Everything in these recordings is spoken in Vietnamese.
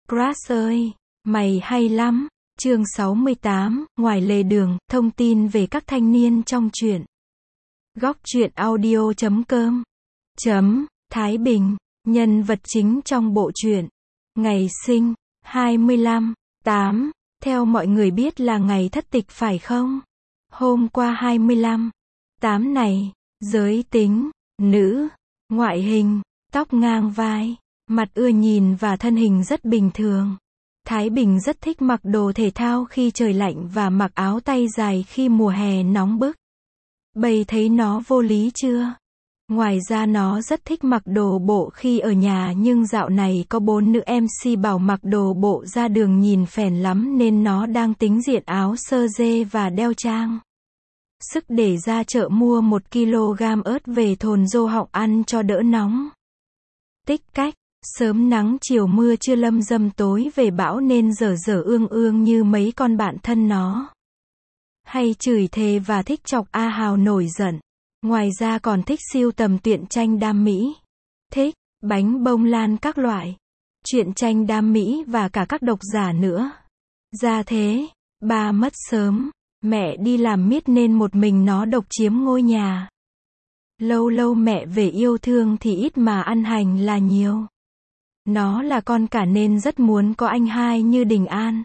Crush ơi, mày hay lắm. Chương 68, ngoài lề đường, thông tin về các thanh niên trong truyện. Góc truyện audio.com. Thái Bình, nhân vật chính trong bộ truyện. Ngày sinh, 25/8, theo mọi người biết là ngày thất tịch phải không? Hôm qua 25/8 này, giới tính, nữ, ngoại hình, tóc ngang vai, mặt ưa nhìn và thân hình rất bình thường. Thái Bình rất thích mặc đồ thể thao khi trời lạnh và mặc áo tay dài khi mùa hè nóng bức. Bầy thấy nó vô lý chưa? Ngoài ra nó rất thích mặc đồ bộ khi ở nhà, nhưng dạo này có 4 nữ MC bảo mặc đồ bộ ra đường nhìn phèn lắm nên nó đang tính diện áo sơ dê và đeo trang sức để ra chợ mua 1 kg ớt về thồn dô họng ăn cho đỡ nóng. Tích cách, sớm nắng chiều mưa, chưa lâm dâm tối về bão nên dở dở ương ương như mấy con bạn thân nó. Hay chửi thề và thích chọc A Hào nổi giận. Ngoài ra còn thích sưu tầm truyện tranh đam mỹ. Thích bánh bông lan các loại, truyện tranh đam mỹ và cả các độc giả nữa. Ra thế, ba mất sớm, mẹ đi làm miết nên một mình nó độc chiếm ngôi nhà. Lâu lâu mẹ về yêu thương thì ít mà ăn hành là nhiều. Nó là con cả nên rất muốn có anh hai như Đình An.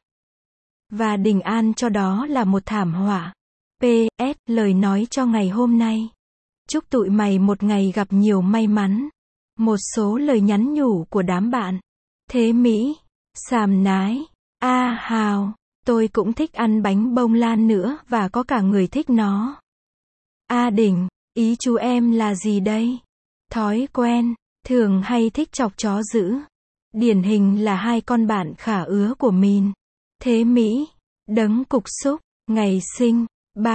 Và Đình An cho đó là một thảm họa. PS, lời nói cho ngày hôm nay. Chúc tụi mày một ngày gặp nhiều may mắn. Một số lời nhắn nhủ của đám bạn. Thế Mỹ, Sàm Nái, A Hào, tôi cũng thích ăn bánh bông lan nữa và có cả người thích nó. A Đình, ý chú em là gì đây? Thói quen, thường hay thích chọc chó dữ. Điển hình là hai con bạn khả ứa của mình. Thế Mỹ, đấng cục xúc, ngày sinh,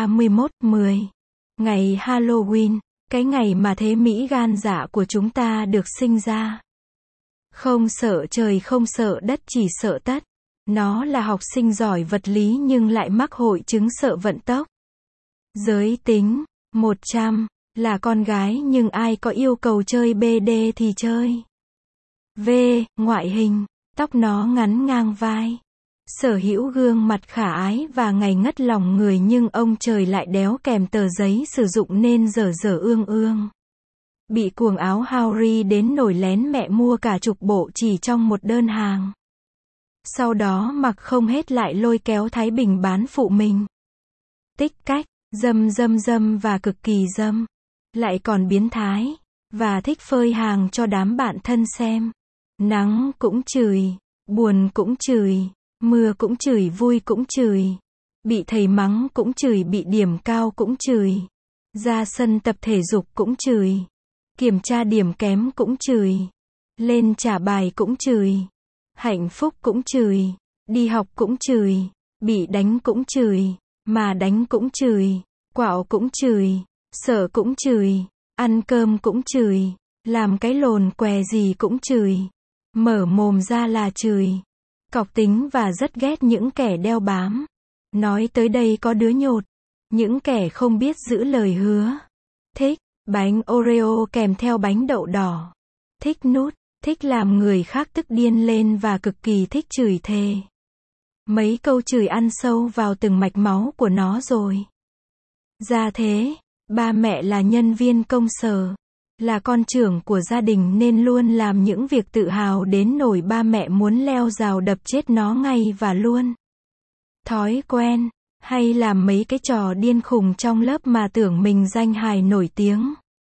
31/10. Ngày Halloween, cái ngày mà Thế Mỹ gan dạ của chúng ta được sinh ra. Không sợ trời không sợ đất, chỉ sợ tất. Nó là học sinh giỏi vật lý nhưng lại mắc hội chứng sợ vận tốc. Giới tính, 100, là con gái nhưng ai có yêu cầu chơi BD thì chơi. V, ngoại hình, tóc nó ngắn ngang vai. Sở hữu gương mặt khả ái và ngày ngất lòng người, nhưng ông trời lại đéo kèm tờ giấy sử dụng nên dở dở ương ương. Bị cuồng áo Harry đến nổi lén mẹ mua cả chục bộ chỉ trong một đơn hàng. Sau đó mặc không hết lại lôi kéo Thái Bình bán phụ mình. Tích cách, dâm và cực kỳ dâm. Lại còn biến thái. Và thích phơi hàng cho đám bạn thân xem. Nắng cũng chửi, buồn cũng chửi, mưa cũng chửi, vui cũng chửi. Bị thầy mắng cũng chửi, bị điểm cao cũng chửi. Ra sân tập thể dục cũng chửi. Kiểm tra điểm kém cũng chửi. Lên trả bài cũng chửi. Hạnh phúc cũng chửi. Đi học cũng chửi. Bị đánh cũng chửi. Mà đánh cũng chửi. Quạo cũng chửi. Sợ cũng chửi. Ăn cơm cũng chửi. Làm cái lồn què gì cũng chửi. Mở mồm ra là chửi. Cọc tính và rất ghét những kẻ đeo bám. Nói tới đây có đứa nhột. Những kẻ không biết giữ lời hứa. Thích bánh Oreo kèm theo bánh đậu đỏ. Thích nút. Thích làm người khác tức điên lên và cực kỳ thích chửi thề. Mấy câu chửi ăn sâu vào từng mạch máu của nó rồi. Ra thế, ba mẹ là nhân viên công sở. Là con trưởng của gia đình nên luôn làm những việc tự hào đến nỗi ba mẹ muốn leo rào đập chết nó ngay và luôn. Thói quen, hay làm mấy cái trò điên khùng trong lớp mà tưởng mình danh hài nổi tiếng.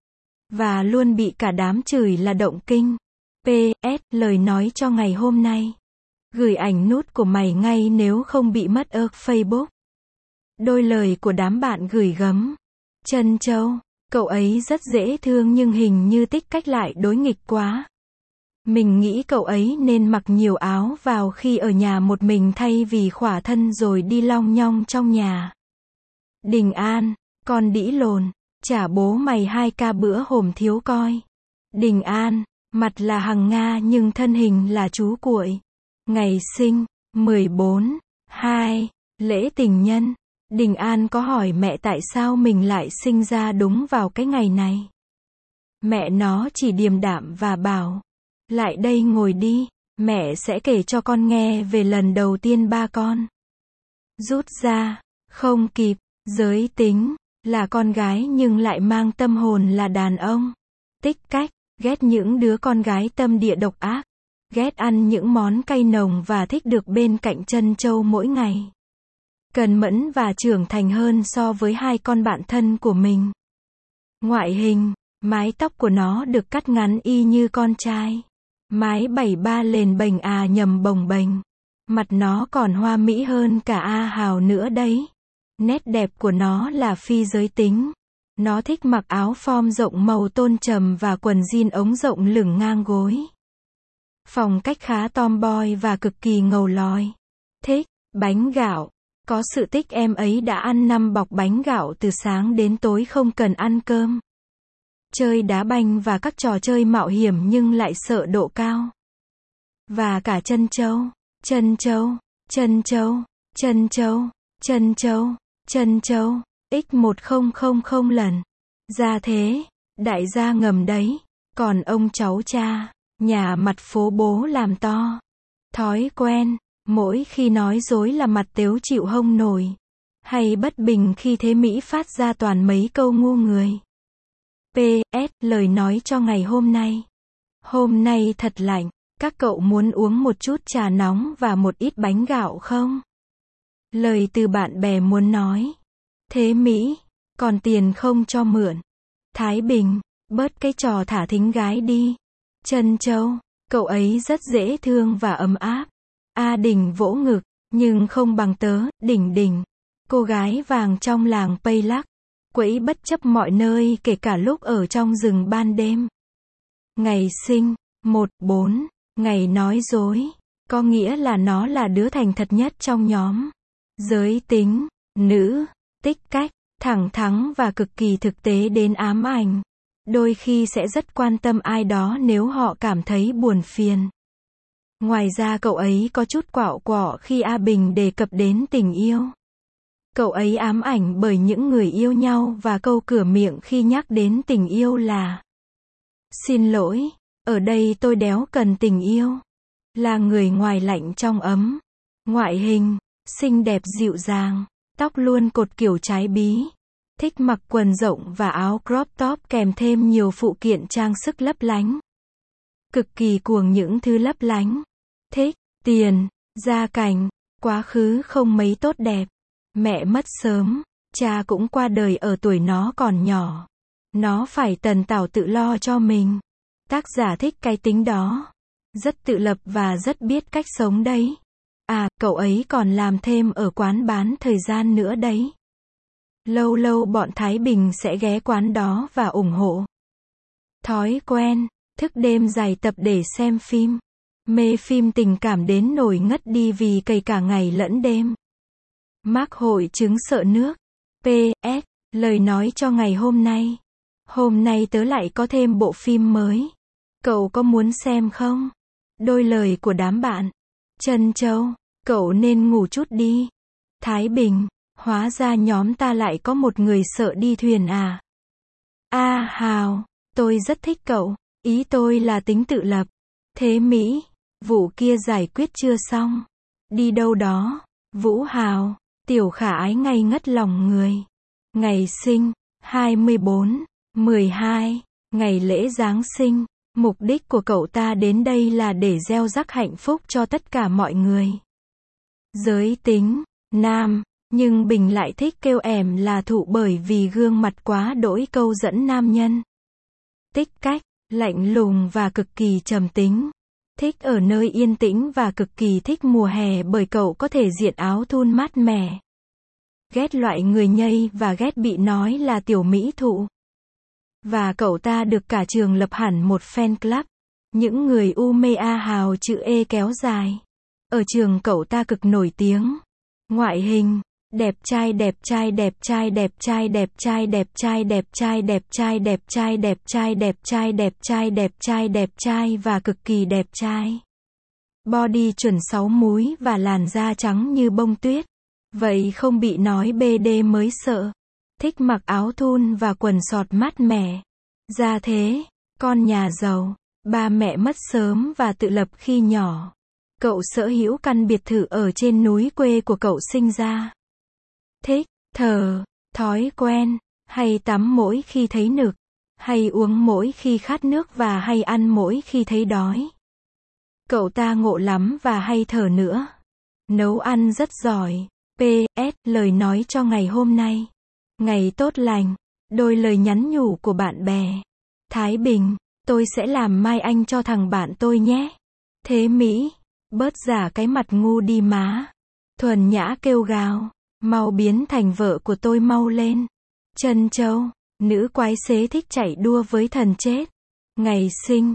Và luôn bị cả đám chửi là động kinh. PS, lời nói cho ngày hôm nay. Gửi ảnh nút của mày ngay nếu không bị mất Facebook. Đôi lời của đám bạn gửi gấm. Trân Châu, cậu ấy rất dễ thương nhưng hình như Tích cách lại đối nghịch quá. Mình nghĩ cậu ấy nên mặc nhiều áo vào khi ở nhà một mình thay vì khỏa thân rồi đi long nhong trong nhà. Đình An, con đĩ lồn, trả bố mày 2k bữa hổm thiếu coi. Đình An, mặt là hằng Nga nhưng thân hình là chú cuội. Ngày sinh, 14/2, lễ tình nhân. Đình An có hỏi mẹ tại sao mình lại sinh ra đúng vào cái ngày này. Mẹ nó chỉ điềm đạm và bảo, lại đây ngồi đi, Mẹ sẽ kể cho con nghe về lần đầu tiên ba con rút ra, không kịp, giới tính, là con gái nhưng lại mang tâm hồn là đàn ông. Tích cách, ghét những đứa con gái tâm địa độc ác. Ghét ăn những món cay nồng và thích được bên cạnh trân châu mỗi ngày. Cần mẫn và trưởng thành hơn so với hai con bạn thân của mình. Ngoại hình, mái tóc của nó được cắt ngắn y như con trai. Mái 73 lền bềnh nhầm bồng bềnh. Mặt nó còn hoa mỹ hơn cả A Hào nữa đấy. Nét đẹp của nó là phi giới tính. Nó thích mặc áo form rộng màu tôn trầm và quần jean ống rộng lửng ngang gối. Phong cách khá tomboy và cực kỳ ngầu lòi. Thích bánh gạo. Có sự tích em ấy đã ăn 5 bọc bánh gạo từ sáng đến tối không cần ăn cơm. Chơi đá banh và các trò chơi mạo hiểm nhưng lại sợ độ cao. Và cả chân châu, chân châu, chân châu, chân châu, chân châu, chân châu, x1000 lần. Ra thế, đại gia ngầm đấy. Còn ông cháu cha, nhà mặt phố bố làm to. Thói quen, mỗi khi nói dối là mặt tếu chịu hông nổi. Hay bất bình khi thế Mỹ phát ra toàn mấy câu ngu người. PS, lời nói cho ngày hôm nay. Hôm nay thật lạnh, các cậu muốn uống một chút trà nóng và một ít bánh gạo không? Lời từ bạn bè muốn nói. Thế Mỹ, còn tiền không cho mượn. Thái Bình, bớt cái trò thả thính gái đi. Trân Châu, cậu ấy rất dễ thương và ấm áp. A Đình vỗ ngực, nhưng không bằng tớ, Đỉnh Đỉnh. Cô gái vàng trong làng Pây Lắc. Quẫy bất chấp mọi nơi kể cả lúc ở trong rừng ban đêm. Ngày sinh, 14, ngày nói dối. Có nghĩa là nó là đứa thành thật nhất trong nhóm. Giới tính, nữ, tích cách, thẳng thắn và cực kỳ thực tế đến ám ảnh. Đôi khi sẽ rất quan tâm ai đó nếu họ cảm thấy buồn phiền. Ngoài ra cậu ấy có chút quạo quọ khi A Bình đề cập đến tình yêu. Cậu ấy ám ảnh bởi những người yêu nhau và câu cửa miệng khi nhắc đến tình yêu là: xin lỗi, ở đây tôi đéo cần tình yêu. Là người ngoài lạnh trong ấm. Ngoại hình, xinh đẹp dịu dàng, tóc luôn cột kiểu trái bí. Thích mặc quần rộng và áo crop top kèm thêm nhiều phụ kiện trang sức lấp lánh. Cực kỳ cuồng những thứ lấp lánh. Thích tiền, gia cảnh, quá khứ không mấy tốt đẹp. Mẹ mất sớm, cha cũng qua đời ở tuổi nó còn nhỏ. Nó phải tần tảo tự lo cho mình. Tác giả thích cái tính đó. Rất tự lập và rất biết cách sống đấy. À, cậu ấy còn làm thêm ở quán bán thời gian nữa đấy. Lâu lâu bọn Thái Bình sẽ ghé quán đó và ủng hộ. Thói quen, thức đêm dài tập để xem phim. Mê phim tình cảm đến nổi ngất đi vì cày cả ngày lẫn đêm. Mắc hội chứng sợ nước. PS, lời nói cho ngày hôm nay. Hôm nay tớ lại có thêm bộ phim mới. Cậu có muốn xem không? Đôi lời của đám bạn. Trân Châu, cậu nên ngủ chút đi. Thái Bình, hóa ra nhóm ta lại có một người sợ đi thuyền à? A Hào, tôi rất thích cậu. Ý tôi là tính tự lập. Thế Mỹ, vụ kia giải quyết chưa xong? Đi đâu đó? Vũ Hào, tiểu khả ái ngây ngất lòng người. Ngày sinh, 24/12, ngày lễ Giáng sinh. Mục đích của cậu ta đến đây là để gieo rắc hạnh phúc cho tất cả mọi người. Giới tính, nam, nhưng Bình lại thích kêu ẻm là thụ bởi vì gương mặt quá đỗi câu dẫn nam nhân. Tích cách, lạnh lùng và cực kỳ trầm tính. Thích ở nơi yên tĩnh và cực kỳ thích mùa hè bởi cậu có thể diện áo thun mát mẻ. Ghét loại người nhây và ghét bị nói là tiểu mỹ thụ. Và cậu ta được cả trường lập hẳn một fan club. Những người u mê A Hào chữ E kéo dài. Ở trường cậu ta cực nổi tiếng. Ngoại hình, đẹp trai đẹp trai đẹp trai đẹp trai đẹp trai đẹp trai đẹp trai đẹp trai đẹp trai đẹp trai đẹp trai đẹp trai đẹp trai đẹp trai và cực kỳ đẹp trai. Body chuẩn 6 múi và làn da trắng như bông tuyết. Vậy không bị nói BD mới sợ. Thích mặc áo thun và quần sọt mát mẻ. Ra thế, con nhà giàu, ba mẹ mất sớm và tự lập khi nhỏ. Cậu sở hữu căn biệt thự ở trên núi quê của cậu sinh ra. Thích thờ, thói quen, hay tắm mỗi khi thấy nực, hay uống mỗi khi khát nước và hay ăn mỗi khi thấy đói. Cậu ta ngộ lắm và hay thở nữa. Nấu ăn rất giỏi. PS, lời nói cho ngày hôm nay. Ngày tốt lành. Đôi lời nhắn nhủ của bạn bè. Thái Bình, tôi sẽ làm mai anh cho thằng bạn tôi nhé. Thế Mỹ, bớt giả cái mặt ngu đi má. Thuần Nhã kêu gào, mau biến thành vợ của tôi mau lên. Trân Châu, nữ quái xế thích chạy đua với thần chết. Ngày sinh,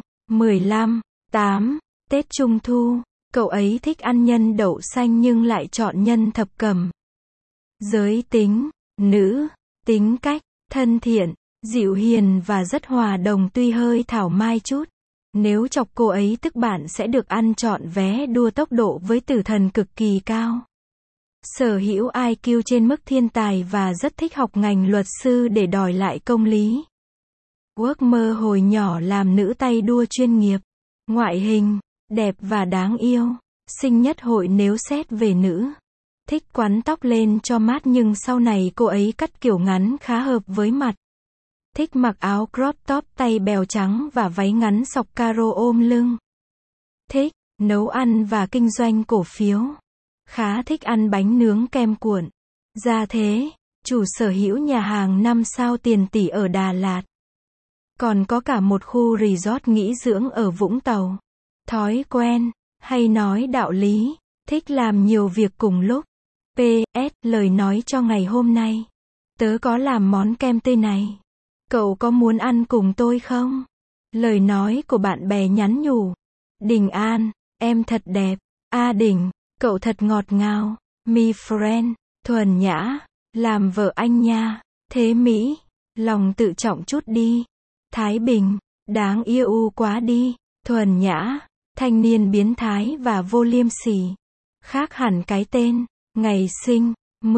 15/8, Tết Trung Thu, cậu ấy thích ăn nhân đậu xanh nhưng lại chọn nhân thập cẩm. Giới tính, nữ, tính cách, thân thiện, dịu hiền và rất hòa đồng tuy hơi thảo mai chút. Nếu chọc cô ấy tức bạn sẽ được ăn trọn vé đua tốc độ với tử thần cực kỳ cao. Sở hữu IQ trên mức thiên tài và rất thích học ngành luật sư để đòi lại công lý. Ước mơ hồi nhỏ làm nữ tay đua chuyên nghiệp. Ngoại hình, đẹp và đáng yêu. Xinh nhất hội nếu xét về nữ. Thích quắn tóc lên cho mát nhưng sau này cô ấy cắt kiểu ngắn khá hợp với mặt. Thích mặc áo crop top tay bèo trắng và váy ngắn sọc caro ôm lưng. Thích nấu ăn và kinh doanh cổ phiếu. Khá thích ăn bánh nướng kem cuộn. Gia thế, chủ sở hữu nhà hàng 5 sao tiền tỷ ở Đà Lạt. Còn có cả một khu resort nghỉ dưỡng ở Vũng Tàu. Thói quen, hay nói đạo lý, thích làm nhiều việc cùng lúc. PS, lời nói cho ngày hôm nay. Tớ có làm món kem tươi này. Cậu có muốn ăn cùng tôi không? Lời nói của bạn bè nhắn nhủ. Đình An, em thật đẹp. A Đình, cậu thật ngọt ngào. Me friend, Thuần Nhã, làm vợ anh nha. Thế Mỹ, lòng tự trọng chút đi. Thái Bình, đáng yêu quá đi. Thuần Nhã, thanh niên biến thái và vô liêm sỉ. Khác hẳn cái tên. Ngày sinh,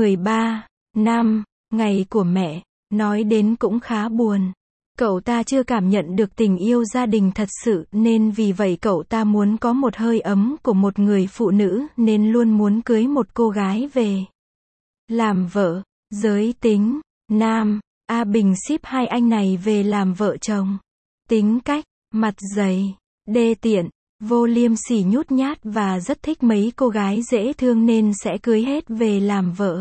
13/5, ngày của mẹ. Nói đến cũng khá buồn. Cậu ta chưa cảm nhận được tình yêu gia đình thật sự nên vì vậy cậu ta muốn có một hơi ấm của một người phụ nữ nên luôn muốn cưới một cô gái về làm vợ. Giới tính, nam, A Bình ship hai anh này về làm vợ chồng. Tính cách, mặt dày, đê tiện, vô liêm sỉ nhút nhát và rất thích mấy cô gái dễ thương nên sẽ cưới hết về làm vợ.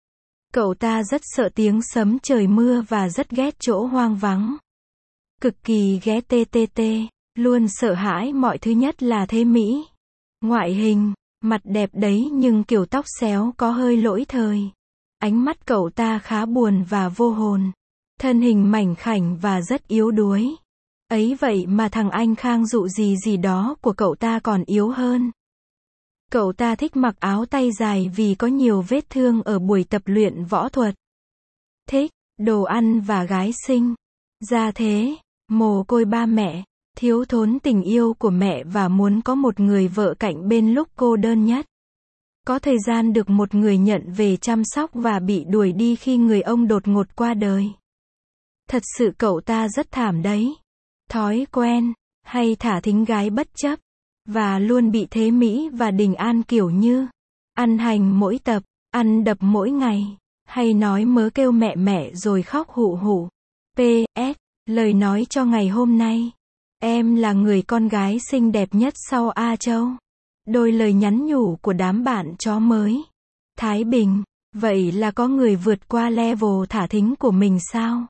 Cậu ta rất sợ tiếng sấm trời mưa và rất ghét chỗ hoang vắng. Cực kỳ ghét TTT, luôn sợ hãi mọi thứ nhất là Thế Mỹ. Ngoại hình, mặt đẹp đấy nhưng kiểu tóc xéo có hơi lỗi thời. Ánh mắt cậu ta khá buồn và vô hồn. Thân hình mảnh khảnh và rất yếu đuối. Ấy vậy mà thằng anh Khang dụ gì đó của cậu ta còn yếu hơn. Cậu ta thích mặc áo tay dài vì có nhiều vết thương ở buổi tập luyện võ thuật. Thích đồ ăn và gái xinh. Gia thế, mồ côi ba mẹ, thiếu thốn tình yêu của mẹ và muốn có một người vợ cạnh bên lúc cô đơn nhất. Có thời gian được một người nhận về chăm sóc và bị đuổi đi khi người ông đột ngột qua đời. Thật sự cậu ta rất thảm đấy. Thói quen, hay thả thính gái bất chấp. Và luôn bị Thế Mỹ và Đình An kiểu như ăn hành mỗi tập, ăn đập mỗi ngày, hay nói mớ kêu mẹ mẹ rồi khóc hụ hụ. PS, lời nói cho ngày hôm nay. Em là người con gái xinh đẹp nhất sau A Châu. Đôi lời nhắn nhủ của đám bạn chó mới. Thái Bình, vậy là có người vượt qua level thả thính của mình sao?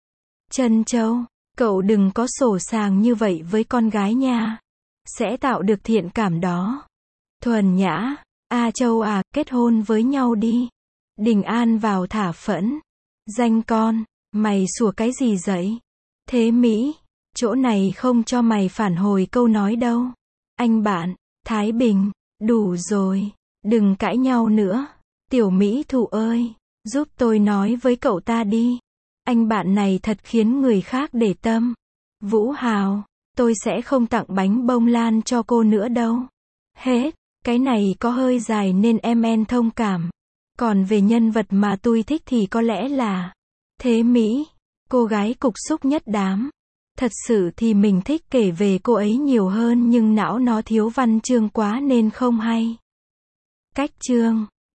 Trân Châu, cậu đừng có sổ sàng như vậy với con gái nha. Sẽ tạo được thiện cảm đó. Thuần Nhã, A Châu à, kết hôn với nhau đi. Đình An vào thả phẫn. Danh con, mày sủa cái gì vậy? Thế Mỹ, chỗ này không cho mày phản hồi câu nói đâu. Anh bạn, Thái Bình, đủ rồi, đừng cãi nhau nữa. Tiểu Mỹ Thụ ơi, giúp tôi nói với cậu ta đi. Anh bạn này thật khiến người khác để tâm. Vũ Hào, tôi sẽ không tặng bánh bông lan cho cô nữa đâu. Hết, cái này có hơi dài nên em thông cảm. Còn về nhân vật mà tôi thích thì có lẽ là Thế Mỹ, cô gái cục xúc nhất đám. Thật sự thì mình thích kể về cô ấy nhiều hơn nhưng não nó thiếu văn chương quá nên không hay. Cách chương